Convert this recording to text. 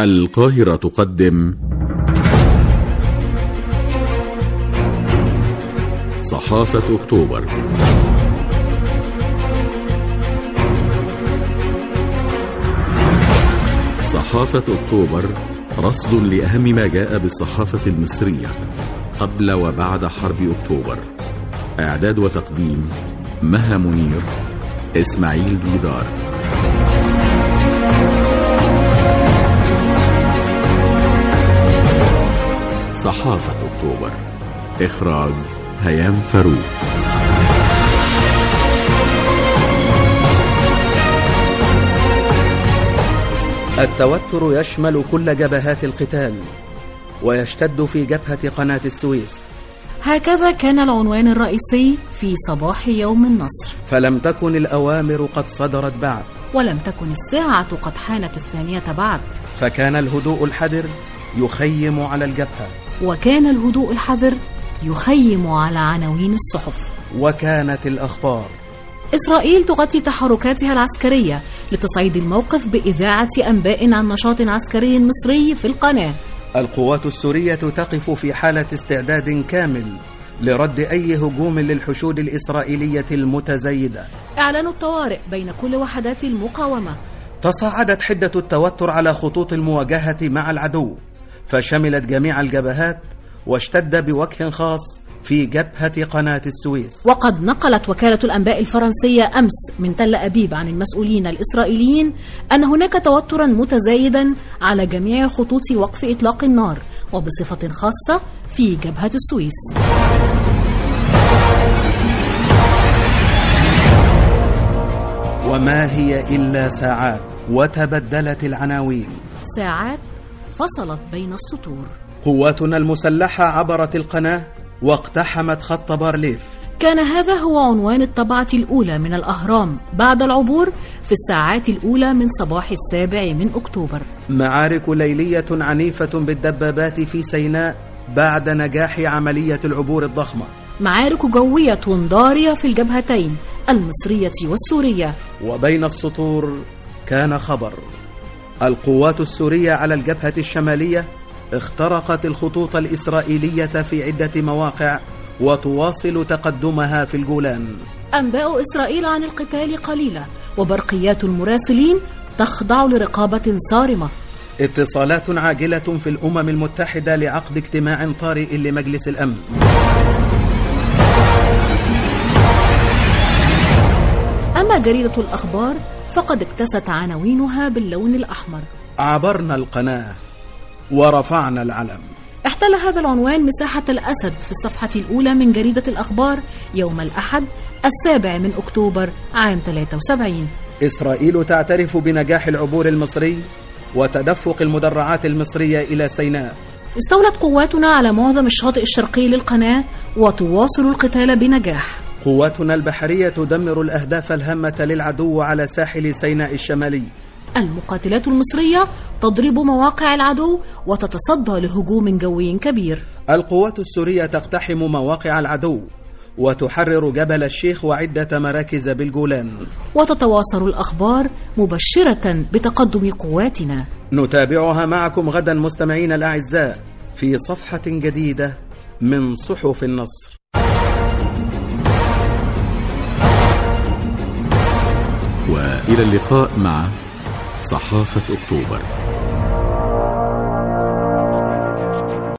القاهرة تقدم صحافة أكتوبر. صحافة أكتوبر رصد لأهم ما جاء بالصحافة المصرية قبل وبعد حرب أكتوبر. إعداد وتقديم مها منير، إسماعيل دودار. صحافة أكتوبر، إخراج هيام فاروق. التوتر يشمل كل جبهات القتال ويشتد في جبهة قناة السويس. هكذا كان العنوان الرئيسي في صباح يوم النصر. فلم تكن الأوامر قد صدرت بعد، ولم تكن الساعة قد حانت 2 بعد. فكان الهدوء الحذر يخيم على الجبهة، وكان الهدوء الحذر يخيم على عناوين الصحف. وكانت الأخبار: إسرائيل تغطي تحركاتها العسكرية لتصعيد الموقف بإذاعة أنباء عن نشاط عسكري مصري في القناة. القوات السورية تقف في حالة استعداد كامل لرد أي هجوم للحشود الإسرائيلية المتزايدة. إعلان الطوارئ بين كل وحدات المقاومة. تصاعدت حدة التوتر على خطوط المواجهة مع العدو، فشملت جميع الجبهات واشتد بوجه خاص في جبهة قناة السويس. وقد نقلت وكالة الأنباء الفرنسية أمس من تل أبيب عن المسؤولين الإسرائيليين أن هناك توترا متزايدا على جميع خطوط وقف إطلاق النار، وبصفة خاصة في جبهة السويس. وما هي إلا ساعات وتبدلت العناوين. ساعات فصلت بين السطور. قواتنا المسلحة عبرت القناة واقتحمت خط بارليف. كان هذا هو عنوان الطبعة الأولى من الأهرام بعد العبور في الساعات الأولى من صباح 7 من أكتوبر. معارك ليلية عنيفة بالدبابات في سيناء بعد نجاح عملية العبور الضخمة. معارك جوية ضارية في الجبهتين المصرية والسورية. وبين السطور كان خبر: القوات السورية على الجبهة الشمالية اخترقت الخطوط الإسرائيلية في عدة مواقع وتواصل تقدمها في الجولان. أنباء إسرائيل عن القتال قليلة، وبرقيات المراسلين تخضع لرقابة صارمة. اتصالات عاجلة في الأمم المتحدة لعقد اجتماع طارئ لمجلس الأمن. أما جريدة الأخبار فقد اكتست عناوينها باللون الأحمر: عبرنا القناة ورفعنا العلم. احتل هذا العنوان مساحة الأسد في الصفحة الأولى من جريدة الأخبار يوم الأحد 7 من أكتوبر عام 73. إسرائيل تعترف بنجاح العبور المصري وتدفق المدرعات المصرية إلى سيناء. استولت قواتنا على معظم الشاطئ الشرقي للقناة وتواصل القتال بنجاح. قواتنا البحرية تدمر الأهداف الهامة للعدو على ساحل سيناء الشمالي. المقاتلات المصرية تضرب مواقع العدو وتتصدى لهجوم جوي كبير. القوات السورية تقتحم مواقع العدو وتحرر جبل الشيخ وعدة مراكز بالجولان. وتتواصل الأخبار مبشرة بتقدم قواتنا. نتابعها معكم غدا مستمعين الأعزاء في صفحة جديدة من صحف النصر. وإلى اللقاء مع صحافة أكتوبر.